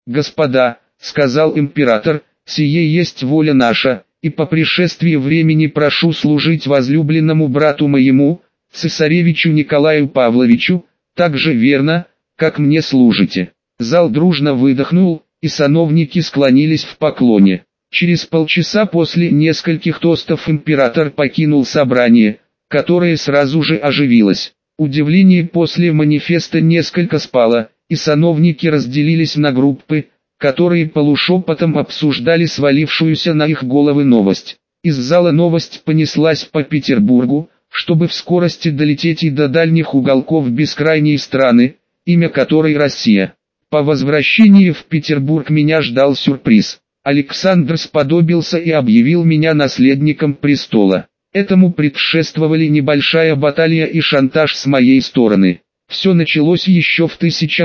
«Господа», — сказал император, — «сие есть воля наша, и по пришествии времени прошу служить возлюбленному брату моему, цесаревичу Николаю Павловичу, так же верно, как мне служите». Зал дружно выдохнул, и сановники склонились в поклоне. Через полчаса после нескольких тостов император покинул собрание, которое сразу же оживилось. Удивление после манифеста несколько спало, и сановники разделились на группы, которые полушепотом обсуждали свалившуюся на их головы новость. Из зала новость понеслась по Петербургу, чтобы в скорости долететь и до дальних уголков бескрайней страны, имя которой Россия. По возвращении в Петербург меня ждал сюрприз. Александр сподобился и объявил меня наследником престола. Этому предшествовали небольшая баталия и шантаж с моей стороны. Все началось еще в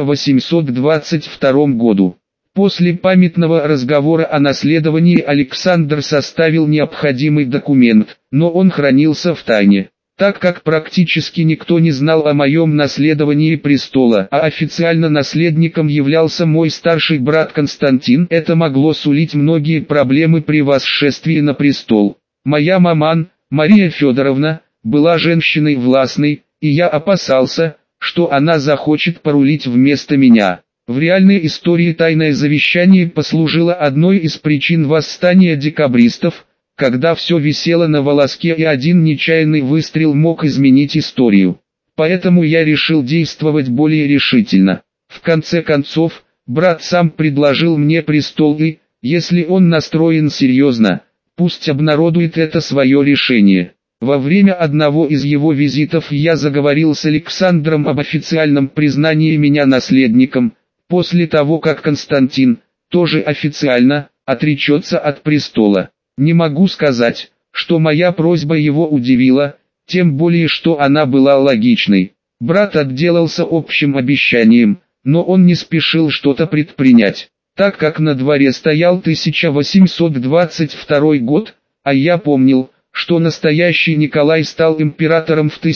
1822 году. После памятного разговора о наследовании Александр составил необходимый документ, но он хранился в тайне. Так как практически никто не знал о моем наследовании престола, а официально наследником являлся мой старший брат Константин, это могло сулить многие проблемы при восшествии на престол. Моя маман, Мария Федоровна, была женщиной властной, и я опасался, что она захочет порулить вместо меня. В реальной истории тайное завещание послужило одной из причин восстания декабристов, когда все висело на волоске и один нечаянный выстрел мог изменить историю. Поэтому я решил действовать более решительно. В конце концов, брат сам предложил мне престол и, если он настроен серьезно, пусть обнародует это свое решение. Во время одного из его визитов я заговорил с Александром об официальном признании меня наследником, после того как Константин, тоже официально, отречется от престола. Не могу сказать, что моя просьба его удивила, тем более что она была логичной. Брат отделался общим обещанием, но он не спешил что-то предпринять. Так как на дворе стоял 1822 год, а я помнил, что настоящий Николай стал императором в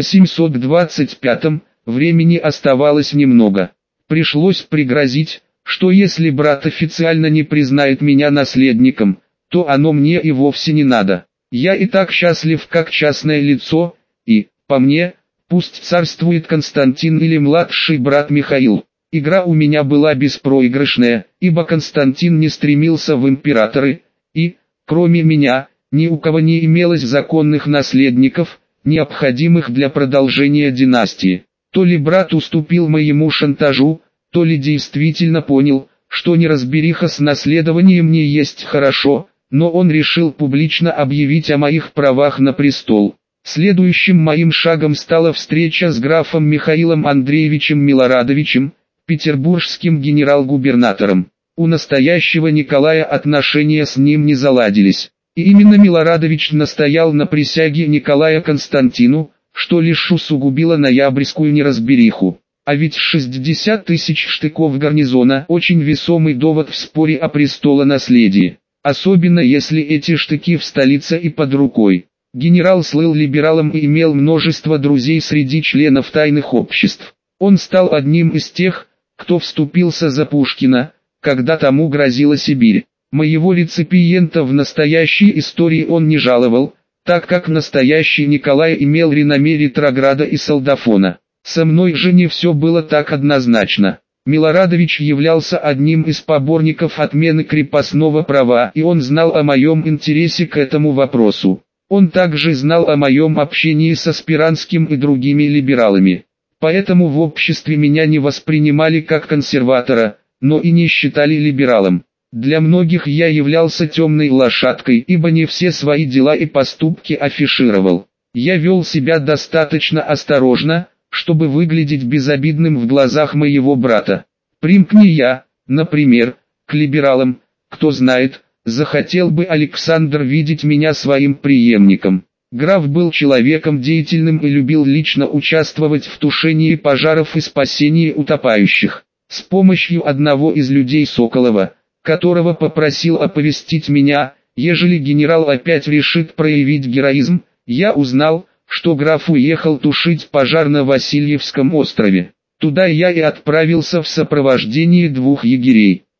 1825, времени оставалось немного. Пришлось пригрозить, что если брат официально не признает меня наследником, то оно мне и вовсе не надо. Я и так счастлив как частное лицо, и, по мне, пусть царствует Константин или младший брат Михаил. Игра у меня была беспроигрышная, ибо Константин не стремился в императоры, и, кроме меня, ни у кого не имелось законных наследников, необходимых для продолжения династии. То ли брат уступил моему шантажу, то ли действительно понял, что неразбериха с наследованием не есть хорошо, но он решил публично объявить о моих правах на престол. Следующим моим шагом стала встреча с графом Михаилом Андреевичем Милорадовичем, петербургским генерал-губернатором. У настоящего Николая отношения с ним не заладились. И именно Милорадович настоял на присяге Николая Константину, что лишь усугубило ноябрьскую неразбериху. А ведь 60 тысяч штыков гарнизона – очень весомый довод в споре о престолонаследии. Особенно если эти штыки в столице и под рукой. Генерал слыл либералом и имел множество друзей среди членов тайных обществ. Он стал одним из тех, кто вступился за Пушкина, когда тому грозила Сибирь. Моего реципиента в настоящей истории он не жаловал, так как настоящий Николай имел реноме ретрограда и солдафона. Со мной же не все было так однозначно. Милорадович являлся одним из поборников отмены крепостного права, и он знал о моем интересе к этому вопросу. Он также знал о моем общении со Спиранским и другими либералами. Поэтому в обществе меня не воспринимали как консерватора, но и не считали либералом. Для многих я являлся темной лошадкой, ибо не все свои дела и поступки афишировал. Я вел себя достаточно осторожно, чтобы выглядеть безобидным в глазах моего брата. Примкни я, например, к либералам, кто знает, захотел бы Александр видеть меня своим преемником. Граф был человеком деятельным и любил лично участвовать в тушении пожаров и спасении утопающих. С помощью одного из людей Соколова, которого попросил оповестить меня, ежели генерал опять решит проявить героизм, я узнал, что граф уехал тушить пожар на Васильевском острове. Туда я и отправился в сопровождении двух егерей.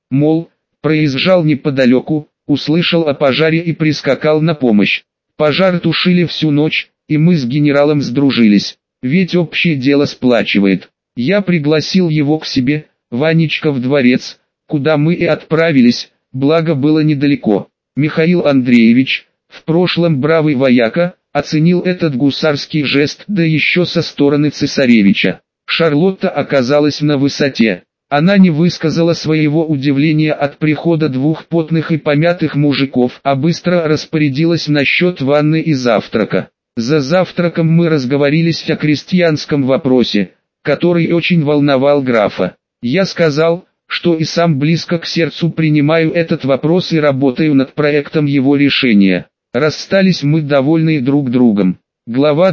мол, проезжал неподалеку, услышал о пожаре и прискакал на помощь. Пожар тушили всю ночь, и мы с генералом сдружились, ведь общее дело сплачивает. Я пригласил его к себе, Ванечка, в дворец, куда мы и отправились, благо было недалеко. Михаил Андреевич, в прошлом бравый вояка, оценил этот гусарский жест, да еще со стороны цесаревича. Шарлотта оказалась на высоте. Она не высказала своего удивления от прихода двух потных и помятых мужиков, а быстро распорядилась насчет ванны и завтрака. За завтраком мы разговорились о крестьянском вопросе, который очень волновал графа. Я сказал, что и сам близко к сердцу принимаю этот вопрос и работаю над проектом его решения. Расстались мы довольны друг другом. Глава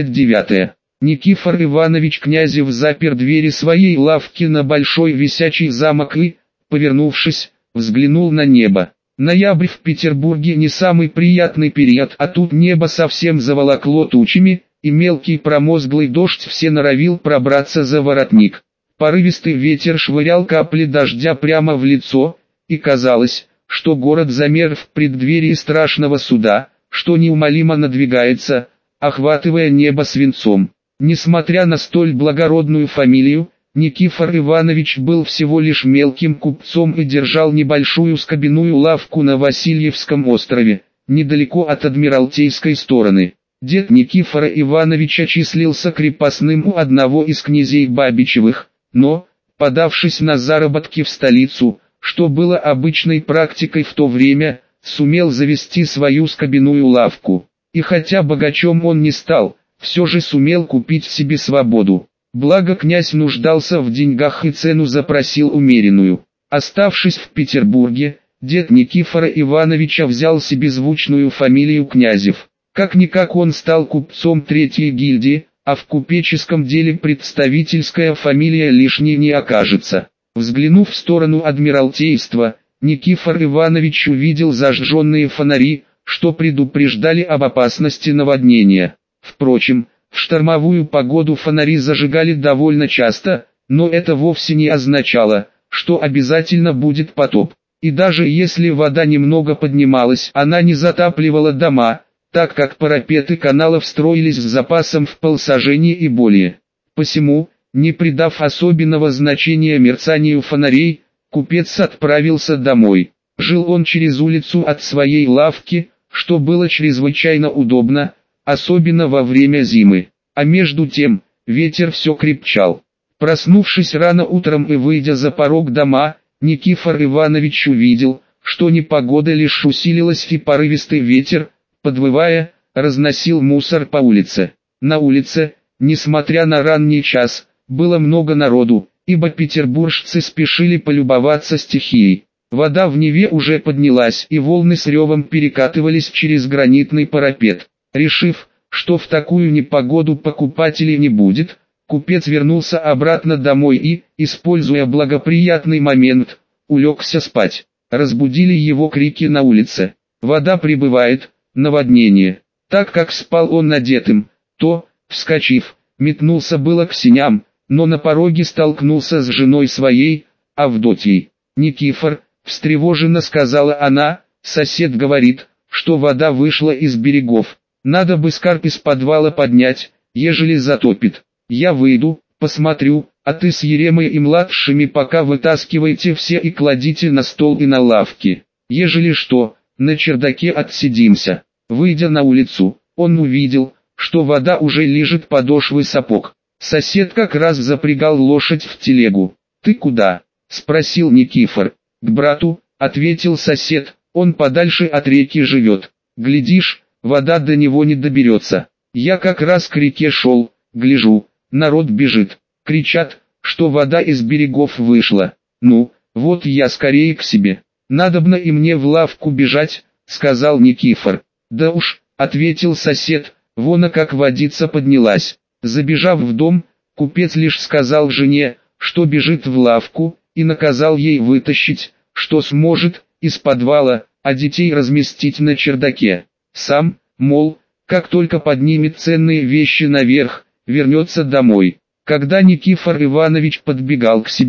29. Никифор Иванович Князев запер двери своей лавки на большой висячий замок и, повернувшись, взглянул на небо. Ноябрь в Петербурге не самый приятный период, а тут небо совсем заволокло тучами, и мелкий промозглый дождь все норовил пробраться за воротник. Порывистый ветер швырял капли дождя прямо в лицо, и казалось, что город замер в преддверии страшного суда, что неумолимо надвигается, охватывая небо свинцом. Несмотря на столь благородную фамилию, Никифор Иванович был всего лишь мелким купцом и держал небольшую скобяную лавку на Васильевском острове, недалеко от Адмиралтейской стороны. Дед Никифора Ивановича числился крепостным у одного из князей Бабичевых, но, подавшись на заработки в столицу, что было обычной практикой в то время, сумел завести свою скобяную лавку. И хотя богачом он не стал, все же сумел купить себе свободу. Благо князь нуждался в деньгах и цену запросил умеренную. Оставшись в Петербурге, дед Никифора Ивановича взял себе звучную фамилию Князев. Как-никак он стал купцом третьей гильдии, а в купеческом деле представительская фамилия лишней не окажется. Взглянув в сторону Адмиралтейства, Никифор Иванович увидел зажженные фонари, что предупреждали об опасности наводнения. Впрочем, в штормовую погоду фонари зажигали довольно часто, но это вовсе не означало, что обязательно будет потоп. И даже если вода немного поднималась, она не затапливала дома, так как парапеты каналов строились с запасом в полсажени и более. Посему, не придав особенного значения мерцанию фонарей, купец отправился домой. Жил он через улицу от своей лавки, что было чрезвычайно удобно, особенно во время зимы. А между тем, ветер все крепчал. Проснувшись рано утром и выйдя за порог дома, Никифор Иванович увидел, что непогода лишь усилилась и порывистый ветер, подвывая, разносил мусор по улице. На улице, несмотря на ранний час, было много народу, ибо петербуржцы спешили полюбоваться стихией. Вода в Неве уже поднялась, и волны с ревом перекатывались через гранитный парапет. Решив, что в такую непогоду покупателей не будет, купец вернулся обратно домой и, используя благоприятный момент, улегся спать. Разбудили его крики на улице. Вода прибывает, наводнение. Так как спал он надетым, то, вскочив, метнулся было к сеням, но на пороге столкнулся с женой своей, Авдотьей. «Никифор», встревоженно сказала она, — «сосед говорит, что вода вышла из берегов. Надо бы скарб из подвала поднять, ежели затопит. Я выйду, посмотрю, а ты с Еремой и младшими пока вытаскивайте все и кладите на стол и на лавки. Ежели что, на чердаке отсидимся». Выйдя на улицу, он увидел, что вода уже лижет подошвы сапог. Сосед как раз запрягал лошадь в телегу. «Ты куда?» — спросил Никифор. «К брату», — ответил сосед, — «он подальше от реки живет. Глядишь, вода до него не доберется. Я как раз к реке шел, гляжу, народ бежит. Кричат, что вода из берегов вышла. Ну, вот я скорее к себе. Надобно и мне в лавку бежать», — сказал Никифор. «Да уж», — ответил сосед, — «вон как водица поднялась». Забежав в дом, купец лишь сказал жене, что бежит в лавку, и наказал ей вытащить, что сможет, из подвала, а детей разместить на чердаке. Сам, мол, как только поднимет ценные вещи наверх, вернется домой. Когда Никифор Иванович подбегал к себе,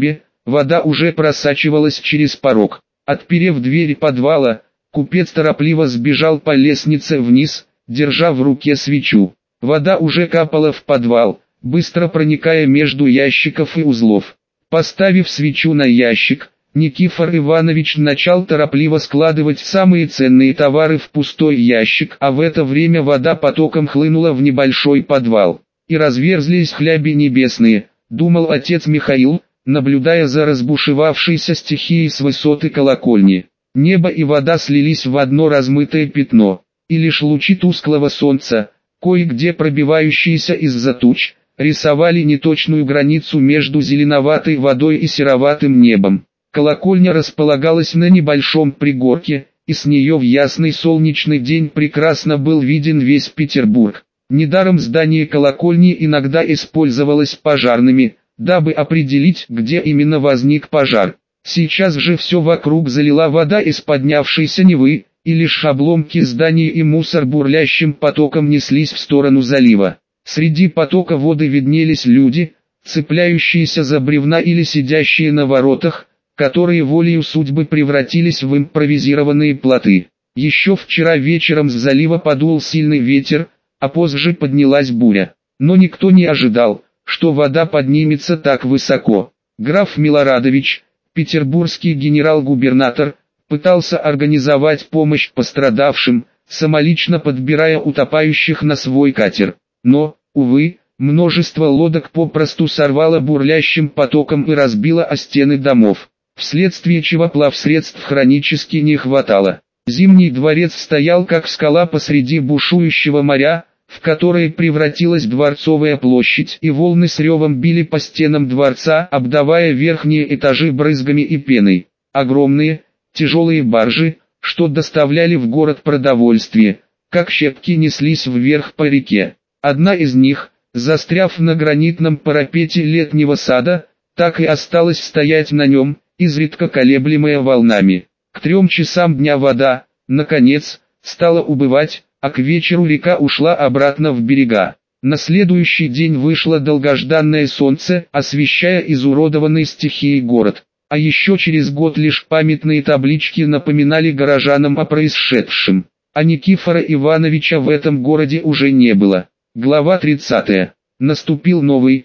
вода уже просачивалась через порог. Отперев двери подвала, купец торопливо сбежал по лестнице вниз, держа в руке свечу. Вода уже капала в подвал, быстро проникая между ящиков и узлов. Поставив свечу на ящик, Никифор Иванович начал торопливо складывать самые ценные товары в пустой ящик, а в это время вода потоком хлынула в небольшой подвал. И разверзлись хляби небесные, думал отец Михаил, наблюдая за разбушевавшейся стихией с высоты колокольни. Небо и вода слились в одно размытое пятно, и лишь лучи тусклого солнца, кое-где пробивающиеся из-за туч, рисовали неточную границу между зеленоватой водой и сероватым небом. Колокольня располагалась на небольшом пригорке, и с нее в ясный солнечный день прекрасно был виден весь Петербург. Недаром здание колокольни иногда использовалось пожарными, дабы определить, где именно возник пожар. Сейчас же все вокруг залила вода из поднявшейся Невы, и лишь обломки зданий и мусор бурлящим потоком неслись в сторону залива. Среди потока воды виднелись люди, цепляющиеся за бревна или сидящие на воротах, которые волею судьбы превратились в импровизированные плоты. Еще вчера вечером с залива подул сильный ветер, а позже поднялась буря. Но никто не ожидал, что вода поднимется так высоко. Граф Милорадович, петербургский генерал-губернатор, пытался организовать помощь пострадавшим, самолично подбирая утопающих на свой катер. Но, увы, множество лодок попросту сорвало бурлящим потоком и разбило о стены домов, вследствие чего плавсредств хронически не хватало. Зимний дворец стоял как скала посреди бушующего моря, в которое превратилась Дворцовая площадь, и волны с ревом били по стенам дворца, обдавая верхние этажи брызгами и пеной. Огромные, тяжелые баржи, что доставляли в город продовольствие, как щепки неслись вверх по реке. Одна из них, застряв на гранитном парапете летнего сада, так и осталась стоять на нем, изредка колеблемая волнами. К 3 часам дня вода, наконец, стала убывать, а к вечеру река ушла обратно в берега. На следующий день вышло долгожданное солнце, освещая изуродованный стихией город. А еще через год лишь памятные таблички напоминали горожанам о происшедшем. А Никифора Ивановича в этом городе уже не было. Глава 30. Наступил новый,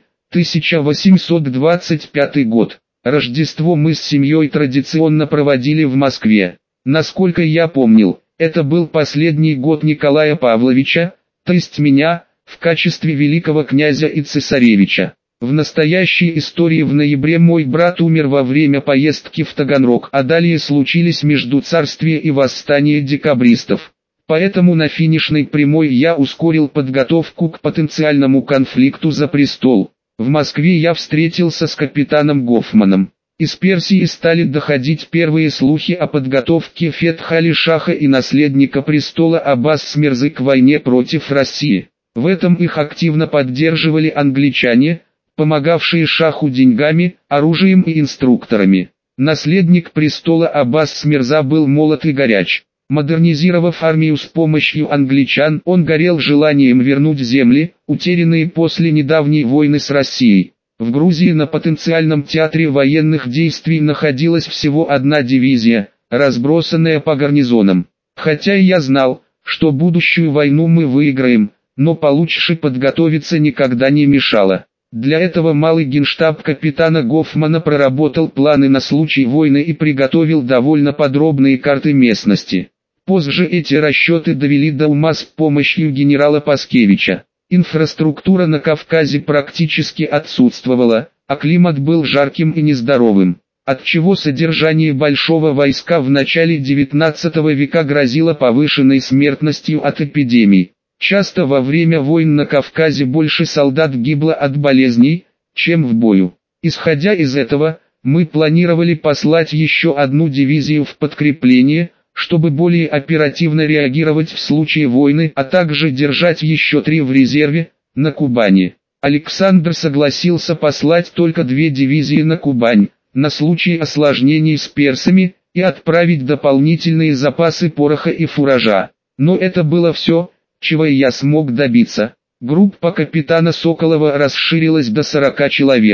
1825 год. Рождество мы с семьей традиционно проводили в Москве. Насколько я помнил, это был последний год Николая Павловича, то есть меня, в качестве великого князя и цесаревича. В настоящей истории в ноябре мой брат умер во время поездки в Таганрог, а далее случились междуцарствие и восстание декабристов. Поэтому на финишной прямой я ускорил подготовку к потенциальному конфликту за престол. В Москве я встретился с капитаном Гофманом. Из Персии стали доходить первые слухи о подготовке Фетх-Али-Шаха и наследника престола Аббас-Мирзы к войне против России. В этом их активно поддерживали англичане, помогавшие шаху деньгами, оружием и инструкторами. Наследник престола Аббас-Мирза был молод и горяч. Модернизировав армию с помощью англичан, он горел желанием вернуть земли, утерянные после недавней войны с Россией. В Грузии на потенциальном театре военных действий находилась всего одна дивизия, разбросанная по гарнизонам. Хотя и я знал, что будущую войну мы выиграем, но получше подготовиться никогда не мешало. Для этого малый генштаб капитана Гофмана проработал планы на случай войны и приготовил довольно подробные карты местности. Позже эти расчеты довели до ума с помощью генерала Паскевича. Инфраструктура на Кавказе практически отсутствовала, а климат был жарким и нездоровым, отчего содержание большого войска в начале XIX века грозило повышенной смертностью от эпидемий. Часто во время войн на Кавказе больше солдат гибло от болезней, чем в бою. Исходя из этого, мы планировали послать еще одну дивизию в подкрепление, чтобы более оперативно реагировать в случае войны, а также держать еще 3 в резерве, на Кубани. Александр согласился послать только 2 дивизии на Кубань, на случай осложнений с персами, и отправить дополнительные запасы пороха и фуража. Но это было все, чего я смог добиться. Группа капитана Соколова расширилась до 40 человек.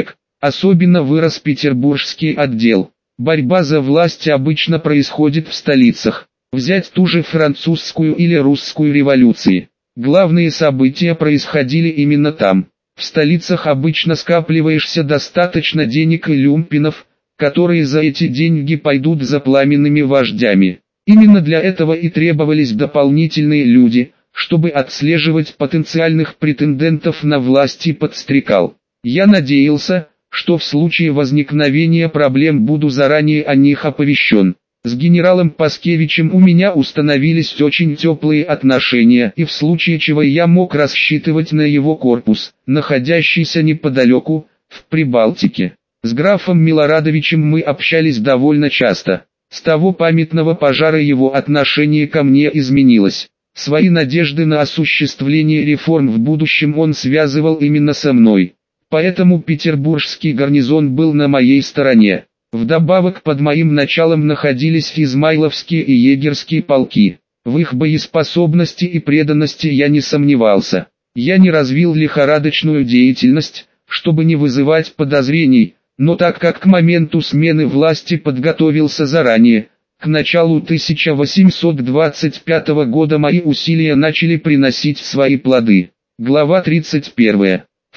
Особенно вырос петербургский отдел. Борьба за власть обычно происходит в столицах. Взять ту же французскую или русскую революции. Главные события происходили именно там. В столицах обычно скапливаешься достаточно денег и люмпинов, которые за эти деньги пойдут за пламенными вождями. Именно для этого и требовались дополнительные люди, чтобы отслеживать потенциальных претендентов на власть и подстрекал. Я надеялся, что в случае возникновения проблем буду заранее о них оповещен. С генералом Паскевичем у меня установились очень теплые отношения, и в случае чего я мог рассчитывать на его корпус, находящийся неподалеку, в Прибалтике. С графом Милорадовичем мы общались довольно часто. С того памятного пожара его отношение ко мне изменилось. Свои надежды на осуществление реформ в будущем он связывал именно со мной. Поэтому петербургский гарнизон был на моей стороне. Вдобавок под моим началом находились измайловские и егерские полки. В их боеспособности и преданности я не сомневался. Я не развил лихорадочную деятельность, чтобы не вызывать подозрений, но так как к моменту смены власти подготовился заранее, к началу 1825 года мои усилия начали приносить свои плоды. Глава 31.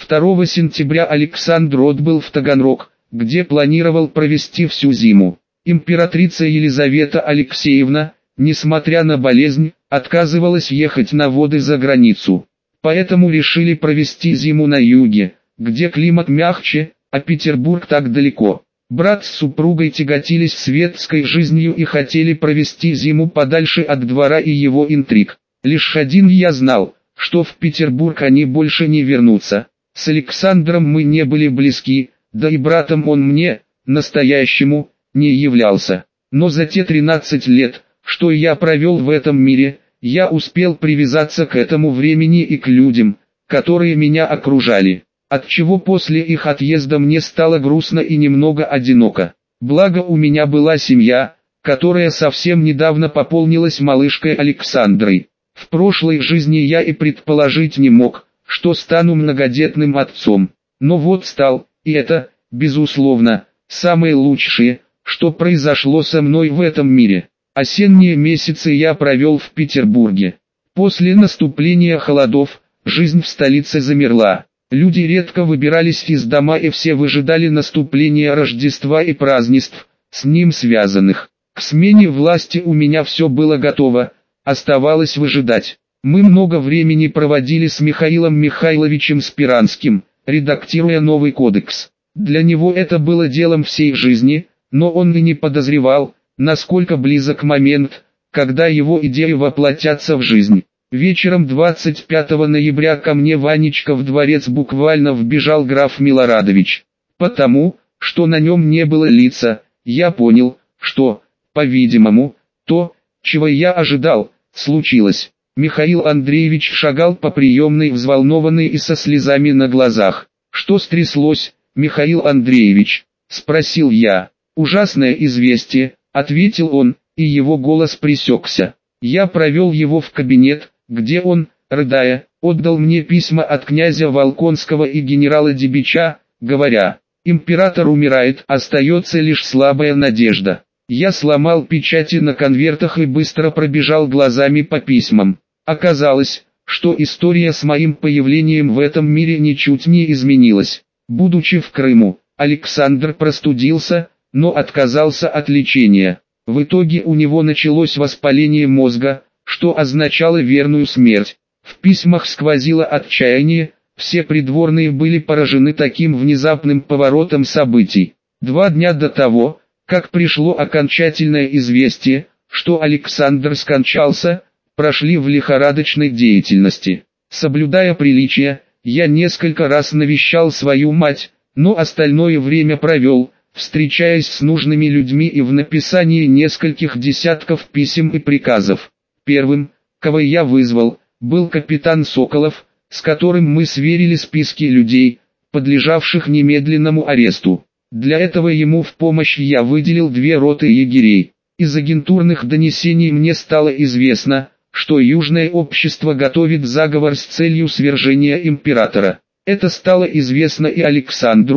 2 сентября Александр отбыл в Таганрог, где планировал провести всю зиму. Императрица Елизавета Алексеевна, несмотря на болезнь, отказывалась ехать на воды за границу. Поэтому решили провести зиму на юге, где климат мягче, а Петербург так далеко. Брат с супругой тяготились светской жизнью и хотели провести зиму подальше от двора и его интриг. Лишь один я знал, что в Петербург они больше не вернутся. С Александром мы не были близки, да и братом он мне, настоящему, не являлся. Но за те 13 лет, что я провел в этом мире, я успел привязаться к этому времени и к людям, которые меня окружали. Отчего после их отъезда мне стало грустно и немного одиноко. Благо у меня была семья, которая совсем недавно пополнилась малышкой Александрой. В прошлой жизни я и предположить не мог, что стану многодетным отцом. Но вот стал, и это, безусловно, самое лучшее, что произошло со мной в этом мире. Осенние месяцы я провел в Петербурге. После наступления холодов, жизнь в столице замерла. Люди редко выбирались из дома и все выжидали наступления Рождества и празднеств, с ним связанных. К смене власти у меня все было готово, оставалось выжидать. Мы много времени проводили с Михаилом Михайловичем Спиранским, редактируя новый кодекс. Для него это было делом всей жизни, но он и не подозревал, насколько близок момент, когда его идеи воплотятся в жизнь. Вечером 25 ноября ко мне Ванечка в дворец буквально вбежал граф Милорадович. Потому, что на нем не было лица, я понял, что, по-видимому, то, чего я ожидал, случилось. Михаил Андреевич шагал по приемной взволнованный и со слезами на глазах. «Что стряслось, Михаил Андреевич?» – спросил я. «Ужасное известие», – ответил он, и его голос пресекся. Я провел его в кабинет, где он, рыдая, отдал мне письма от князя Волконского и генерала Дебича, говоря: «Император умирает, остается лишь слабая надежда». Я сломал печати на конвертах и быстро пробежал глазами по письмам. Оказалось, что история с моим появлением в этом мире ничуть не изменилась. Будучи в Крыму, Александр простудился, но отказался от лечения. В итоге у него началось воспаление мозга, что означало верную смерть. В письмах сквозило отчаяние, все придворные были поражены таким внезапным поворотом событий. 2 дня до того, как пришло окончательное известие, что Александр скончался, прошли в лихорадочной деятельности. Соблюдая приличия, я несколько раз навещал свою мать, но остальное время провел, встречаясь с нужными людьми и в написании нескольких десятков писем и приказов. Первым, кого я вызвал, был капитан Соколов, с которым мы сверили списки людей, подлежавших немедленному аресту. Для этого ему в помощь я выделил 2 роты егерей. Из агентурных донесений мне стало известно, что Южное общество готовит заговор с целью свержения императора. Это стало известно и Александру,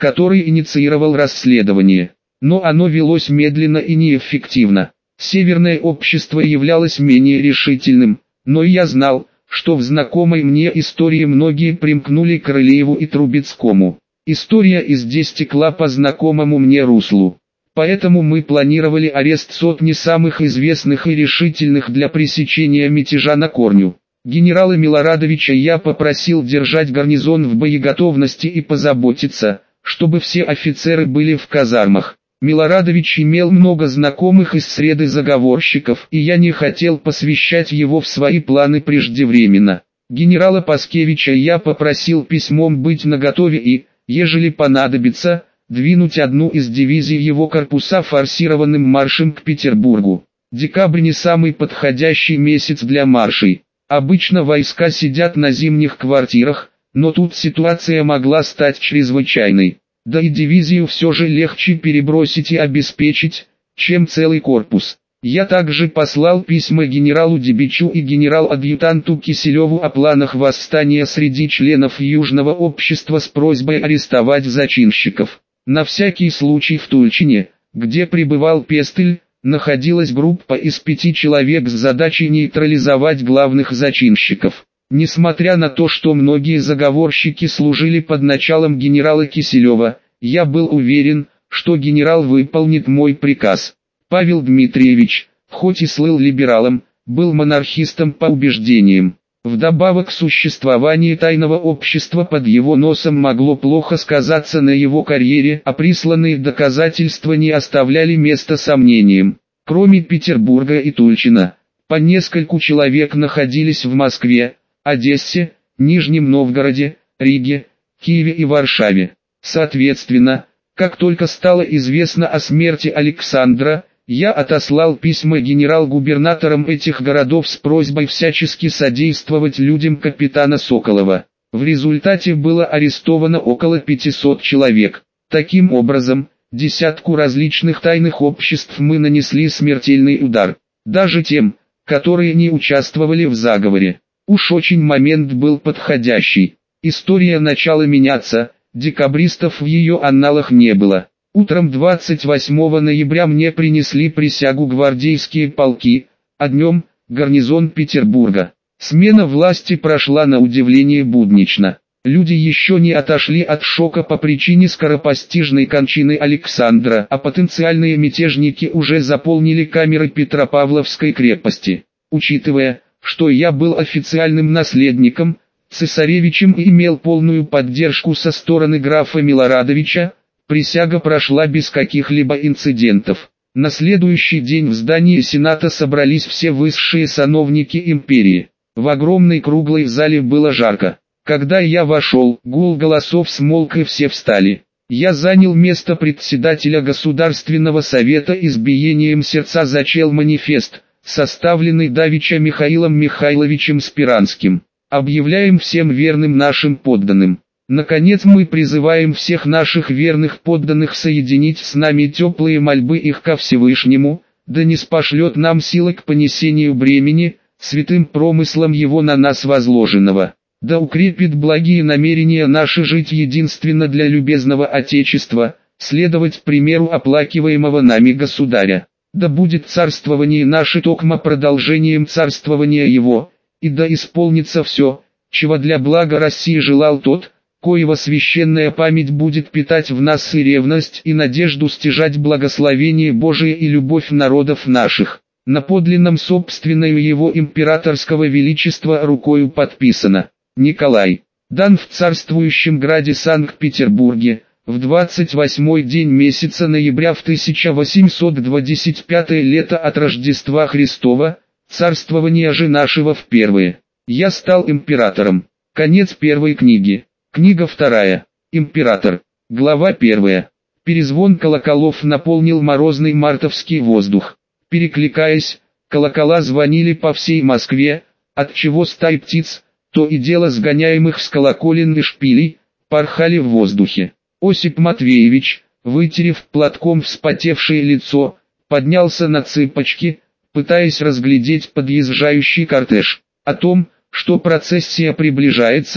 который инициировал расследование. Но оно велось медленно и неэффективно. Северное общество являлось менее решительным, но и я знал, что в знакомой мне истории многие примкнули к Рылееву и Трубецкому. История и здесь текла по знакомому мне руслу. Поэтому мы планировали арест сотни самых известных и решительных для пресечения мятежа на корню. Генерала Милорадовича я попросил держать гарнизон в боеготовности и позаботиться, чтобы все офицеры были в казармах. Милорадович имел много знакомых из среды заговорщиков, и я не хотел посвящать его в свои планы преждевременно. Генерала Паскевича я попросил письмом быть наготове и, ежели понадобится, двинуть одну из дивизий его корпуса форсированным маршем к Петербургу. Декабрь не самый подходящий месяц для маршей. Обычно войска сидят на зимних квартирах, но тут ситуация могла стать чрезвычайной. Да и дивизию все же легче перебросить и обеспечить, чем целый корпус. Я также послал письма генералу Дебичу и генерал-адъютанту Киселеву о планах восстания среди членов Южного общества с просьбой арестовать зачинщиков. На всякий случай в Тульчине, где пребывал Пестель, находилась группа из 5 человек с задачей нейтрализовать главных зачинщиков. Несмотря на то, что многие заговорщики служили под началом генерала Киселева, я был уверен, что генерал выполнит мой приказ. Павел Дмитриевич, хоть и слыл либералом, был монархистом по убеждениям. Вдобавок существование тайного общества под его носом могло плохо сказаться на его карьере, а присланные доказательства не оставляли места сомнениям. Кроме Петербурга и Тульчина, по нескольку человек находились в Москве, Одессе, Нижнем Новгороде, Риге, Киеве и Варшаве. Соответственно, как только стало известно о смерти Александра, я отослал письма генерал-губернаторам этих городов с просьбой всячески содействовать людям капитана Соколова. В результате было арестовано около 500 человек. Таким образом, десятку различных тайных обществ мы нанесли смертельный удар. Даже тем, которые не участвовали в заговоре. Уж очень момент был подходящий. История начала меняться, декабристов в ее анналах не было. Утром 28 ноября мне принесли присягу гвардейские полки, а днем – гарнизон Петербурга. Смена власти прошла на удивление буднично. Люди еще не отошли от шока по причине скоропостижной кончины Александра, а потенциальные мятежники уже заполнили камеры Петропавловской крепости. Учитывая, что я был официальным наследником, цесаревичем и имел полную поддержку со стороны графа Милорадовича, присяга прошла без каких-либо инцидентов. На следующий день в здании Сената собрались все высшие сановники империи. В огромной круглой зале было жарко. Когда я вошел, гул голосов смолк и все встали. Я занял место председателя Государственного совета и с биением сердца зачел манифест, составленный давеча Михаилом Михайловичем Спиранским. Объявляем всем верным нашим подданным. Наконец мы призываем всех наших верных подданных соединить с нами теплые мольбы их ко Всевышнему, да ниспошлет нам силы к понесению бремени, святым промыслом его на нас возложенного. Да укрепит благие намерения наши жить единственно для любезного Отечества, следовать примеру оплакиваемого нами государя. Да будет царствование наше токмо продолжением царствования его, и да исполнится все, чего для блага России желал тот, коего священная память будет питать в нас и ревность, и надежду стяжать благословение Божие и любовь народов наших. На подлинном собственную его императорского величества рукою подписано. Николай. Дан в царствующем граде Санкт-Петербурге, в 28-й день месяца ноября в 1825 лето от Рождества Христова, царствования же нашего в первое. Я стал императором. Конец первой книги. Книга вторая. Император. Глава 1. Перезвон колоколов наполнил морозный мартовский воздух. Перекликаясь, колокола звонили по всей Москве, отчего стаи птиц, то и дело сгоняемых с колоколен и шпилей, порхали в воздухе. Осип Матвеевич, вытерев платком вспотевшее лицо, поднялся на цыпочки, пытаясь разглядеть подъезжающий кортеж. О том, что процессия приближается,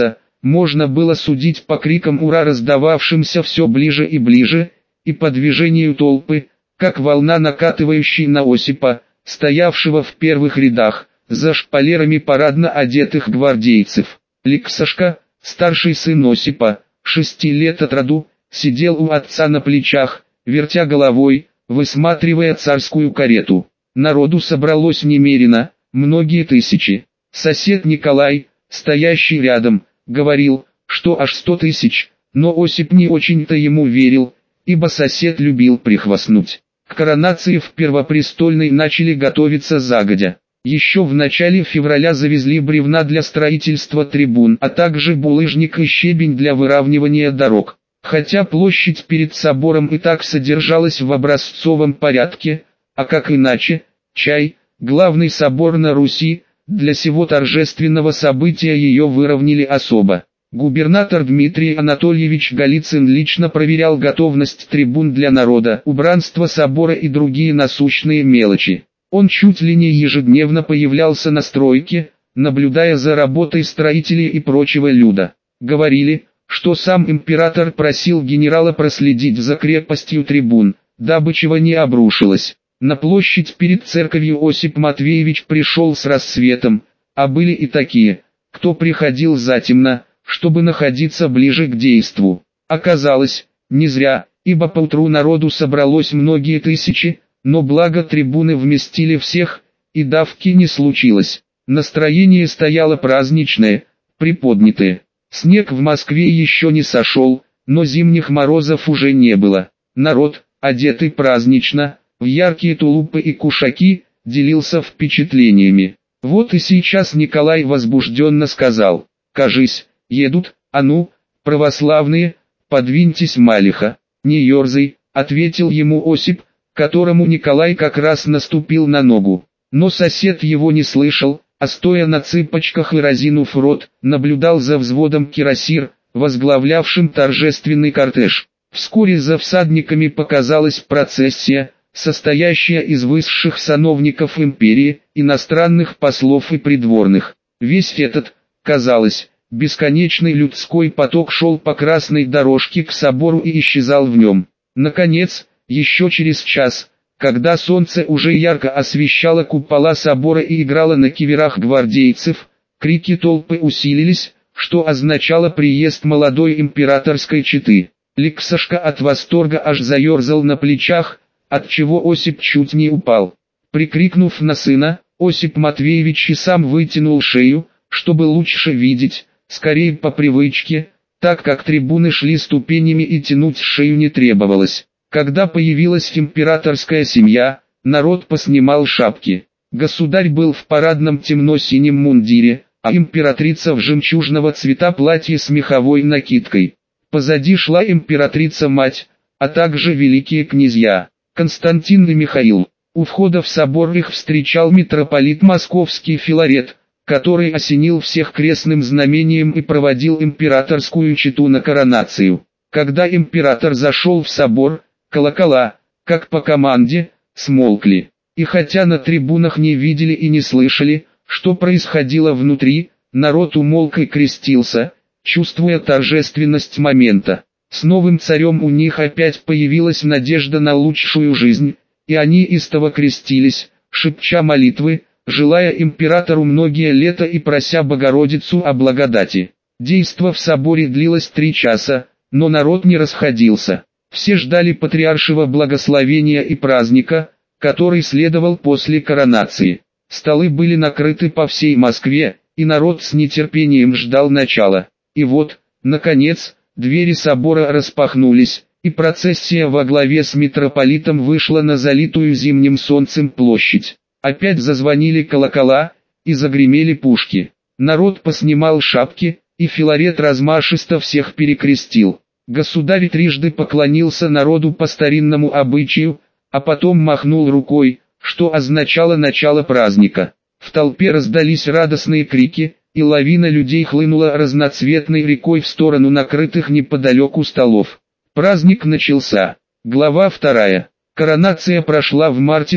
можно было судить по крикам «Ура!», раздававшимся все ближе и ближе, и по движению толпы, как волна, накатывающей на Осипа, стоявшего в первых рядах, за шпалерами парадно одетых гвардейцев. Ликсашка, старший сын Осипа, 6 лет от роду, сидел у отца на плечах, вертя головой, высматривая царскую карету. Народу собралось немерено, многие тысячи. Сосед Николай, стоящий рядом, говорил, что аж 100 тысяч, но Осип не очень-то ему верил, ибо сосед любил прихвастнуть. К коронации в Первопрестольной начали готовиться загодя. Еще в начале февраля завезли бревна для строительства трибун, а также булыжник и щебень для выравнивания дорог. Хотя площадь перед собором и так содержалась в образцовом порядке, а как иначе, чай, главный собор на Руси, для сего торжественного события ее выровняли особо. Губернатор Дмитрий Анатольевич Голицын лично проверял готовность трибун для народа, убранство собора и другие насущные мелочи. Он чуть ли не ежедневно появлялся на стройке, наблюдая за работой строителей и прочего люда. Говорили, что сам император просил генерала проследить за крепостью трибун, дабы чего не обрушилось. На площадь перед церковью Осип Матвеевич пришел с рассветом, а были и такие, кто приходил затемно, чтобы находиться ближе к действу. Оказалось, не зря, ибо поутру народу собралось многие тысячи, но благо трибуны вместили всех, и давки не случилось. Настроение стояло праздничное, приподнятое. Снег в Москве еще не сошел, но зимних морозов уже не было. Народ, одетый празднично, в яркие тулупы и кушаки, делился впечатлениями. Вот и сейчас Николай возбужденно сказал: «Кажись, едут, а ну, православные, подвиньтесь малиха». «Не ерзай», — ответил ему Осип, которому Николай как раз наступил на ногу. Но сосед его не слышал, а стоя на цыпочках и разинув рот, наблюдал за взводом кирасир, возглавлявшим торжественный кортеж. Вскоре за всадниками показалась процессия, состоящая из высших сановников империи, иностранных послов и придворных. Весь этот, казалось, бесконечный людской поток шел по красной дорожке к собору и исчезал в нем. Наконец, еще через час, когда солнце уже ярко освещало купола собора и играло на киверах гвардейцев, крики толпы усилились, что означало приезд молодой императорской четы. Ликсашка от восторга аж заерзал на плечах, отчего Осип чуть не упал. Прикрикнув на сына, Осип Матвеевич и сам вытянул шею, чтобы лучше видеть, скорее по привычке, так как трибуны шли ступенями и тянуть шею не требовалось. Когда появилась императорская семья, народ поснимал шапки. Государь был в парадном темно-синем мундире, а императрица в жемчужного цвета платье с меховой накидкой. Позади шла императрица-мать, а также великие князья, Константин и Михаил. У входа в собор их встречал митрополит Московский Филарет, который осенил всех крестным знамением и проводил императорскую чету на коронацию. Когда император зашел в собор, колокола, как по команде, смолкли. И хотя на трибунах не видели и не слышали, что происходило внутри, народ умолк и крестился, чувствуя торжественность момента. С новым царем у них опять появилась надежда на лучшую жизнь, и они истово крестились, шепча молитвы, желая императору многие лета и прося Богородицу о благодати. Действо в соборе длилось 3 часа, но народ не расходился. Все ждали патриаршего благословения и праздника, который следовал после коронации. Столы были накрыты по всей Москве, и народ с нетерпением ждал начала. И вот, наконец, двери собора распахнулись, и процессия во главе с митрополитом вышла на залитую зимним солнцем площадь. Опять зазвонили колокола, и загремели пушки. Народ поснимал шапки, и Филарет размашисто всех перекрестил. Государь трижды поклонился народу по старинному обычаю, а потом махнул рукой, что означало начало праздника. В толпе раздались радостные крики, и лавина людей хлынула разноцветной рекой в сторону накрытых неподалеку столов. Праздник начался. Глава 2. Коронация прошла в марте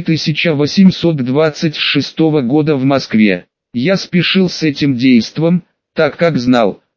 1826 года в Москве. Я спешил с этим действом, так как знал,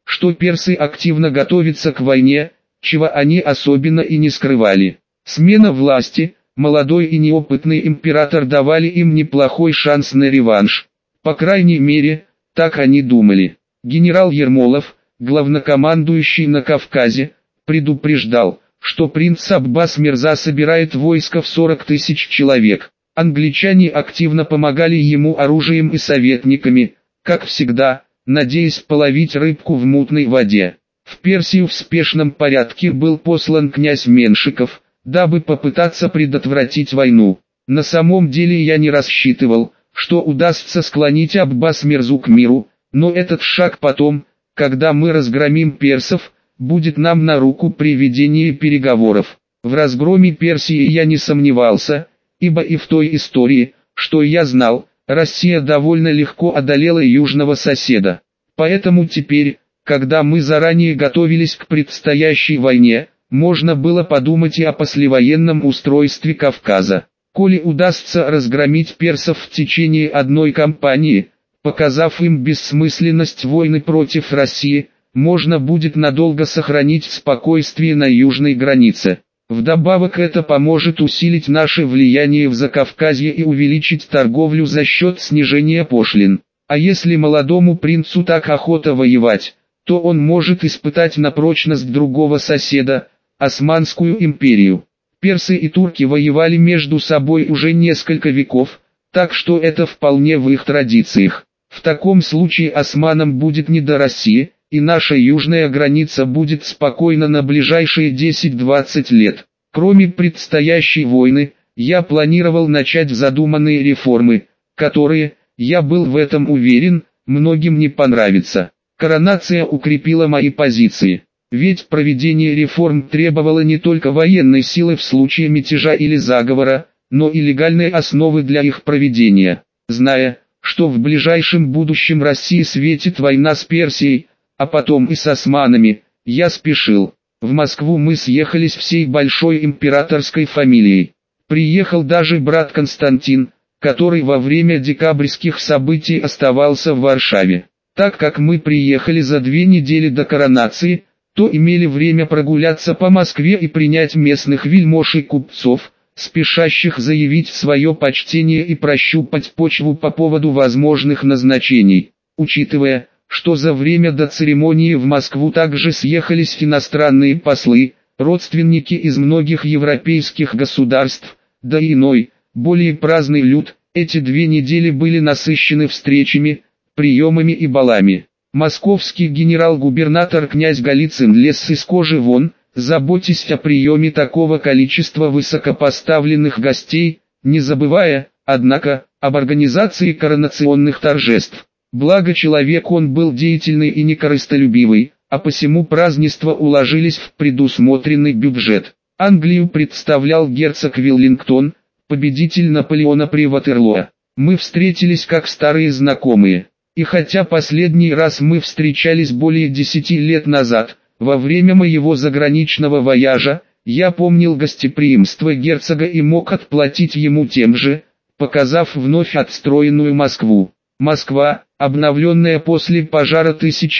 что персы активно готовятся к войне, чего они особенно и не скрывали. Смена власти, молодой и неопытный император давали им неплохой шанс на реванш. По крайней мере, так они думали. Генерал Ермолов, главнокомандующий на Кавказе, предупреждал, что принц Аббас Мирза собирает войско в 40 тысяч человек. Англичане активно помогали ему оружием и советниками, как всегда, надеясь половить рыбку в мутной воде. В Персию в спешном порядке был послан князь Меншиков, дабы попытаться предотвратить войну. На самом деле я не рассчитывал, что удастся склонить Аббас Мирзу к миру, но этот шаг потом, когда мы разгромим персов, будет нам на руку при ведении переговоров. В разгроме Персии я не сомневался, ибо и в той истории, что я знал, Россия довольно легко одолела южного соседа. Поэтому теперь, когда мы заранее готовились к предстоящей войне, можно было подумать и о послевоенном устройстве Кавказа. Коли удастся разгромить персов в течение одной кампании, показав им бессмысленность войны против России, можно будет надолго сохранить спокойствие на южной границе. Вдобавок это поможет усилить наше влияние в Закавказье и увеличить торговлю за счет снижения пошлин. А если молодому принцу так охота воевать, то он может испытать на прочность другого соседа, Османскую империю. Персы и турки воевали между собой уже несколько веков, так что это вполне в их традициях. В таком случае османам будет не до России, и наша южная граница будет спокойна на ближайшие 10-20 лет. Кроме предстоящей войны, я планировал начать задуманные реформы, которые, я был в этом уверен, многим не понравятся. Коронация укрепила мои позиции. Ведь проведение реформ требовало не только военной силы в случае мятежа или заговора, но и легальной основы для их проведения. Зная, что в ближайшем будущем России светит война с Персией, а потом и с османами, я спешил. В Москву мы съехались всей большой императорской фамилией. Приехал даже брат Константин, который во время декабрьских событий оставался в Варшаве. Так как мы приехали за 2 недели до коронации, то имели время прогуляться по Москве и принять местных вельмож и купцов, спешащих заявить свое почтение и прощупать почву по поводу возможных назначений. Учитывая, что за время до церемонии в Москву также съехались иностранные послы, родственники из многих европейских государств, да и иной, более праздный люд, эти 2 недели были насыщены встречами, приемами и балами. Московский генерал-губернатор князь Голицын лез из кожи вон, заботясь о приеме такого количества высокопоставленных гостей, не забывая, однако, об организации коронационных торжеств. Благо человек он был деятельный и некорыстолюбивый, а посему празднества уложились в предусмотренный бюджет. Англию представлял герцог Веллингтон, победитель Наполеона при Ватерлоо. Мы встретились как старые знакомые. И хотя последний раз мы встречались более 10 лет назад, во время моего заграничного вояжа, я помнил гостеприимство герцога и мог отплатить ему тем же, показав вновь отстроенную Москву. Москва, обновленная после пожара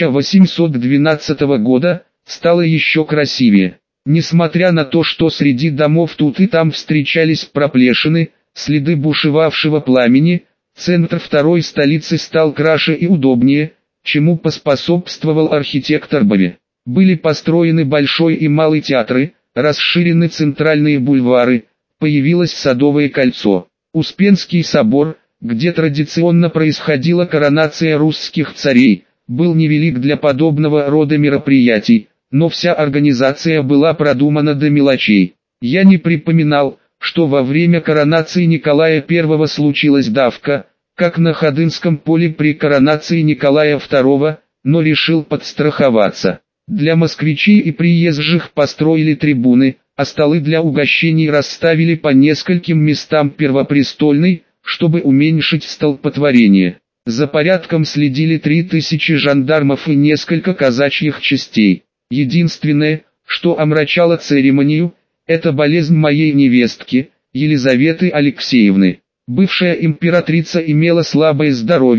1812 года, стала еще красивее. Несмотря на то, что среди домов тут и там встречались проплешины, следы бушевавшего пламени, центр второй столицы стал краше и удобнее, чему поспособствовал архитектор Бови. Были построены Большой и Малый театры, расширены центральные бульвары, появилось Садовое кольцо. Успенский собор, где традиционно происходила коронация русских царей, был невелик для подобного рода мероприятий, но вся организация была продумана до мелочей. Я не припоминал, что во время коронации Николая I случилась давка, как на Ходынском поле при коронации Николая II, но решил подстраховаться. Для москвичей и приезжих построили трибуны, а столы для угощений расставили по нескольким местам Первопрестольной, чтобы уменьшить столпотворение. За порядком следили 3000 жандармов и несколько казачьих частей. Единственное, что омрачало церемонию, это болезнь моей невестки, Елизаветы Алексеевны. Бывшая императрица имела слабое здоровье,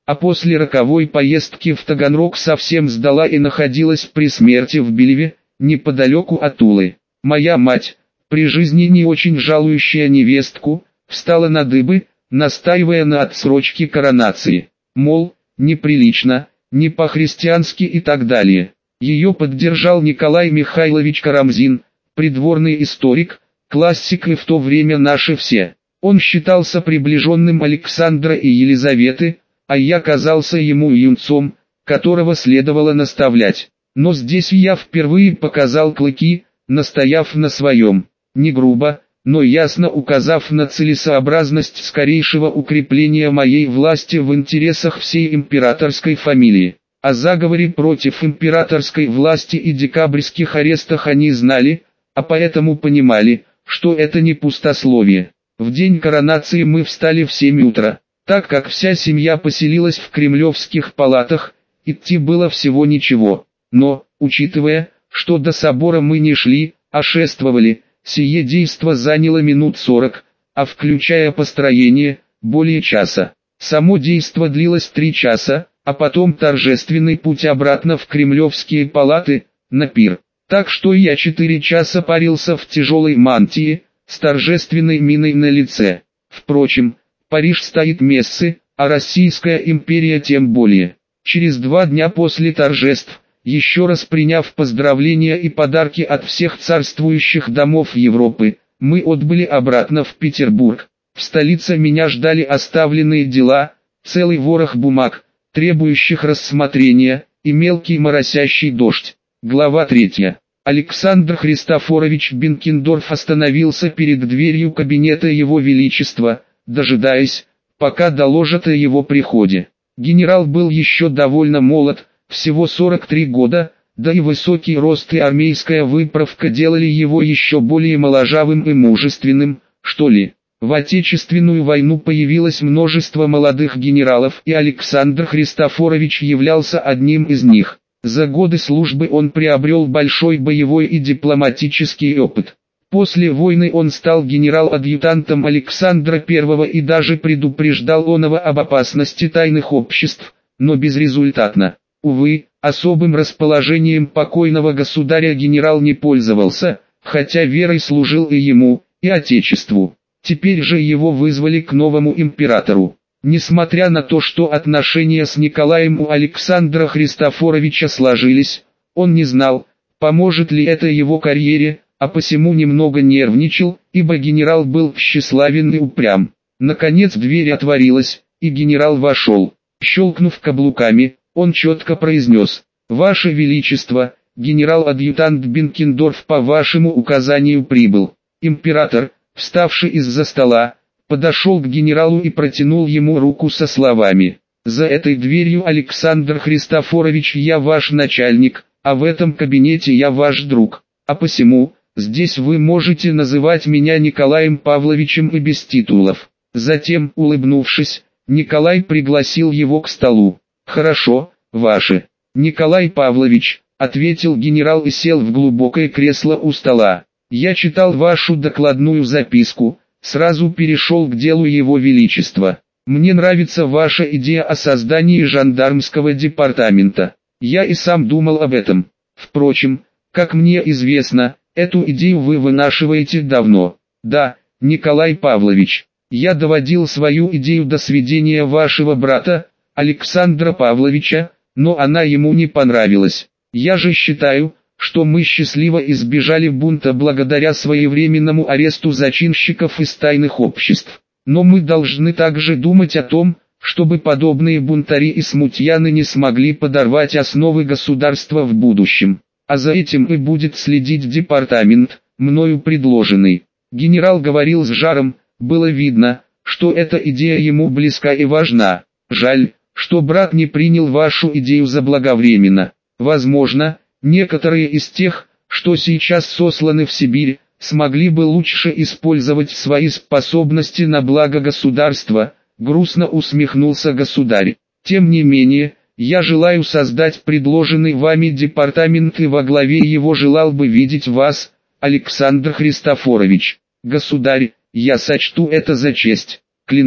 а после роковой поездки в Таганрог совсем сдала и находилась при смерти в Белеве, неподалеку от Тулы. Моя мать, при жизни не очень жалующая невестку, встала на дыбы, настаивая на отсрочке коронации. Мол, неприлично, не по-христиански и так далее. Ее поддержал Николай Михайлович Карамзин, придворный историк, классик и в то время наши все. Он считался приближенным Александра и Елизаветы, а я казался ему юнцом, которого следовало наставлять. Но здесь я впервые показал клыки, настояв на своем, не грубо, но ясно указав на целесообразность скорейшего укрепления моей власти в интересах всей императорской фамилии. О заговоре против императорской власти и декабрьских арестах они знали, а поэтому понимали, что это не пустословие. В день коронации мы встали в 7 утра, так как вся семья поселилась в кремлевских палатах, идти было всего ничего. Но, учитывая, что до собора мы не шли, а шествовали, сие действо заняло минут 40, а включая построение, более часа. Само действо длилось 3 часа, а потом торжественный путь обратно в кремлевские палаты, на пир. Так что я 4 часа парился в тяжелой мантии, с торжественной миной на лице. Впрочем, Париж стоит мессы, а Российская империя тем более. Через 2 дня после торжеств, еще раз приняв поздравления и подарки от всех царствующих домов Европы, мы отбыли обратно в Петербург. В столице меня ждали оставленные дела, целый ворох бумаг, требующих рассмотрения, и мелкий моросящий дождь. Глава 3. Александр Христофорович Бенкендорф остановился перед дверью кабинета Его Величества, дожидаясь, пока доложат о его приходе. Генерал был еще довольно молод, всего 43 года, да и высокий рост и армейская выправка делали его еще более моложавым и мужественным, что ли. В Отечественную войну появилось множество молодых генералов, и Александр Христофорович являлся одним из них. За годы службы он приобрел большой боевой и дипломатический опыт. После войны он стал генерал-адъютантом Александра I и даже предупреждал оного об опасности тайных обществ, но безрезультатно. Увы, особым расположением покойного государя генерал не пользовался, хотя верой служил и ему, и Отечеству. Теперь же его вызвали к новому императору. Несмотря на то, что отношения с Николаем у Александра Христофоровича сложились, он не знал, поможет ли это его карьере, а посему немного нервничал, ибо генерал был тщеславен и упрям. Наконец дверь отворилась, и генерал вошел. Щелкнув каблуками, он четко произнес: «Ваше Величество, генерал-адъютант Бенкендорф по вашему указанию прибыл». Император, вставший из-за стола, подошел к генералу и протянул ему руку со словами: «За этой дверью, Александр Христофорович, я ваш начальник, а в этом кабинете я ваш друг, а посему, здесь вы можете называть меня Николаем Павловичем и без титулов». Затем, улыбнувшись, Николай пригласил его к столу. «Хорошо, ваше, Николай Павлович», — ответил генерал и сел в глубокое кресло у стола. «Я читал вашу докладную записку, сразу перешел к делу Его Величества. Мне нравится ваша идея о создании жандармского департамента. Я и сам думал об этом. Впрочем, как мне известно, эту идею вы вынашиваете давно». «Да, Николай Павлович, я доводил свою идею до сведения вашего брата, Александра Павловича, но она ему не понравилась. Я же считаю, что мы счастливо избежали бунта благодаря своевременному аресту зачинщиков из тайных обществ. Но мы должны также думать о том, чтобы подобные бунтари и смутьяны не смогли подорвать основы государства в будущем. А за этим и будет следить департамент, мною предложенный». Генерал говорил с жаром, было видно, что эта идея ему близка и важна. «Жаль, что брат не принял вашу идею заблаговременно. Возможно, некоторые из тех, что сейчас сосланы в Сибирь, смогли бы лучше использовать свои способности на благо государства», — грустно усмехнулся государь. «Тем не менее, я желаю создать предложенный вами департамент и во главе его желал бы видеть вас, Александр Христофорович. Государь, я сочту это за честь. Клянусь,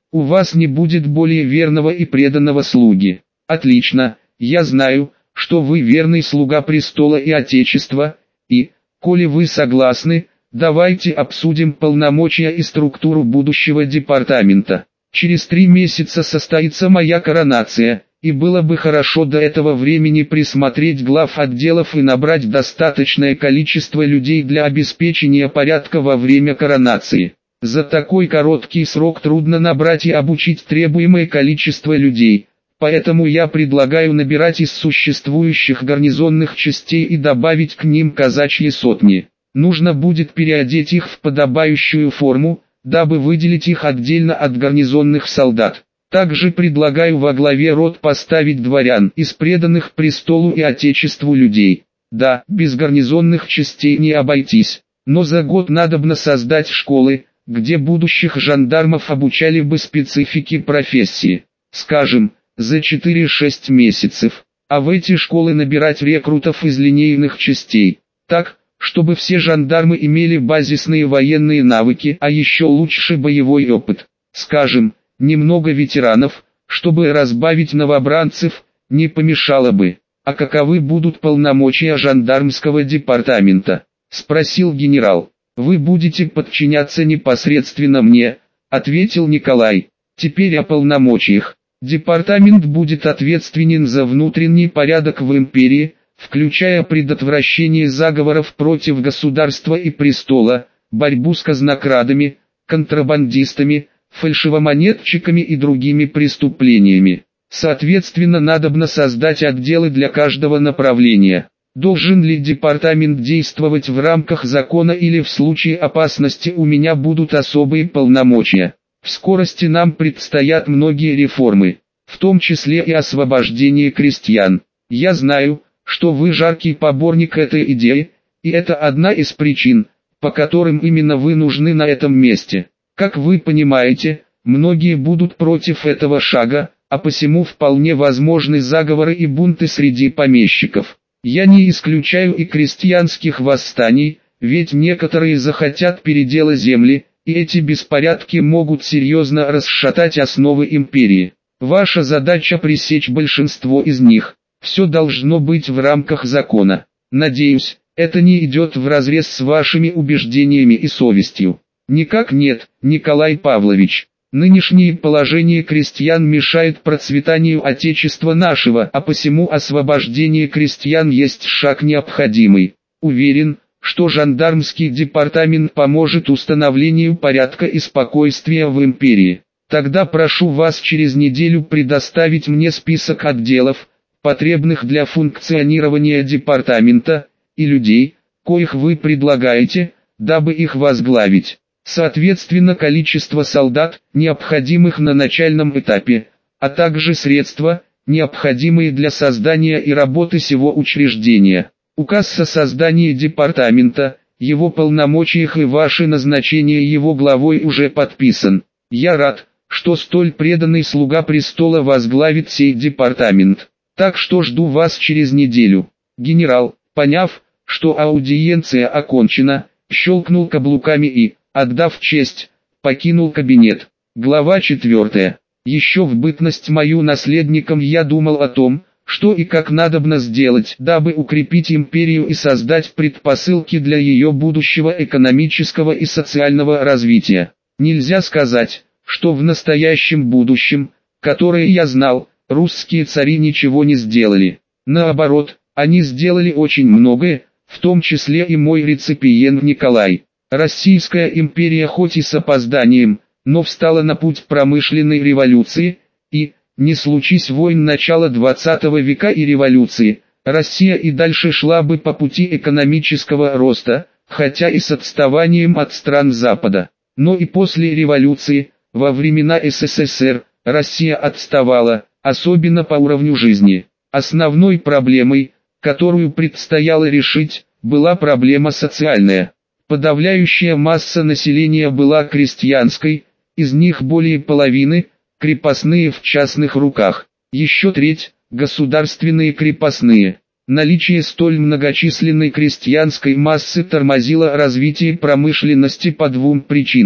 У вас не будет более верного и преданного слуги. Отлично, я знаю, что вы верный слуга престола и отечества, и, коли вы согласны, давайте обсудим полномочия и структуру будущего департамента. Через 3 месяца состоится моя коронация, и было бы хорошо до этого времени присмотреть глав отделов и набрать достаточное количество людей для обеспечения порядка во время коронации. За такой короткий срок трудно набрать и обучить требуемое количество людей, поэтому я предлагаю набирать из существующих гарнизонных частей и добавить к ним казачьи сотни. Нужно будет переодеть их в подобающую форму, дабы выделить их отдельно от гарнизонных солдат. Также предлагаю во главе рот поставить дворян из преданных престолу и отечеству людей. Да, без гарнизонных частей не обойтись, но за год надобно создать школы, где будущих жандармов обучали бы специфике профессии. Скажем, за 4-6 месяцев, а в эти школы набирать рекрутов из линейных частей. Так, чтобы все жандармы имели базисные военные навыки, а еще лучше боевой опыт. Скажем, немного ветеранов, чтобы разбавить новобранцев, не помешало бы. А каковы будут полномочия жандармского департамента? Спросил генерал. Вы будете подчиняться непосредственно мне, ответил Николай. Теперь о полномочиях. Департамент будет ответственен за внутренний порядок в империи, включая предотвращение заговоров против государства и престола, борьбу с казнокрадами, контрабандистами, фальшивомонетчиками и другими преступлениями. Соответственно, надобно создать отделы для каждого направления. Должен ли департамент действовать в рамках закона или в случае опасности у меня будут особые полномочия. В скорости нам предстоят многие реформы, в том числе и освобождение крестьян. Я знаю, что вы жаркий поборник этой идеи, и это одна из причин, по которым именно вы нужны на этом месте. Как вы понимаете, многие будут против этого шага, а посему вполне возможны заговоры и бунты среди помещиков. Я не исключаю и крестьянских восстаний, ведь некоторые захотят передела земли, и эти беспорядки могут серьезно расшатать основы империи. Ваша задача пресечь большинство из них. Все должно быть в рамках закона. Надеюсь, это не идет вразрез с вашими убеждениями и совестью. Никак нет, Николай Павлович. Нынешнее положение крестьян мешает процветанию Отечества нашего, а посему освобождение крестьян есть шаг необходимый. Уверен, что жандармский департамент поможет установлению порядка и спокойствия в империи. Тогда прошу вас через неделю предоставить мне список отделов, потребных для функционирования департамента, и людей, коих вы предлагаете, дабы их возглавить. Соответственно, количество солдат, необходимых на начальном этапе, а также средства, необходимые для создания и работы сего учреждения. Указ о создании департамента, его полномочиях и ваше назначение его главой уже подписан. Я рад, что столь преданный слуга престола возглавит сей департамент. Так что жду вас через неделю. Генерал, поняв, что аудиенция окончена, щелкнул каблуками и, отдав честь, покинул кабинет. Глава 4. Еще в бытность мою наследником я думал о том, что и как надобно сделать, дабы укрепить империю и создать предпосылки для ее будущего экономического и социального развития. Нельзя сказать, что в настоящем будущем, которое я знал, русские цари ничего не сделали. Наоборот, они сделали очень многое, в том числе и мой реципиент Николай. Российская империя хоть и с опозданием, но встала на путь промышленной революции, и, не случись войн начала 20 века и революции, Россия и дальше шла бы по пути экономического роста, хотя и с отставанием от стран Запада. Но и после революции, во времена СССР, Россия отставала, особенно по уровню жизни. Основной проблемой, которую предстояло решить, была проблема социальная. Подавляющая масса населения была крестьянской, из них более половины – крепостные в частных руках, еще треть – государственные крепостные. Наличие столь многочисленной крестьянской массы тормозило развитие промышленности по двум причинам.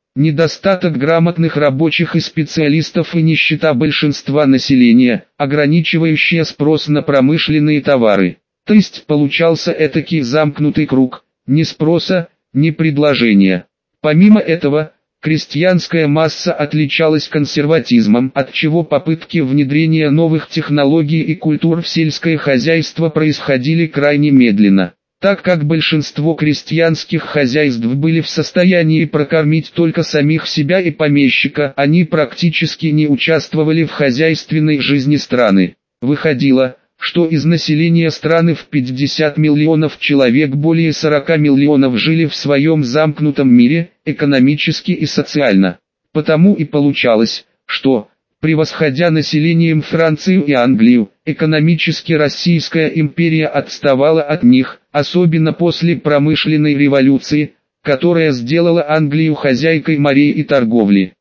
Недостаток грамотных рабочих и специалистов и нищета большинства населения, ограничивающая спрос на промышленные товары. То есть получался этакий замкнутый круг, ни спроса, ни предложения. Помимо этого, крестьянская масса отличалась консерватизмом, отчего попытки внедрения новых технологий и культур в сельское хозяйство происходили крайне медленно. Так как большинство крестьянских хозяйств были в состоянии прокормить только самих себя и помещика, они практически не участвовали в хозяйственной жизни страны. Выходило, что из населения страны в 50 миллионов человек более 40 миллионов жили в своем замкнутом мире, экономически и социально. Потому и получалось, что, превосходя населением Францию и Англию, экономически Российская империя отставала от них, особенно после промышленной революции, которая сделала Англию хозяйкой морей и торговли.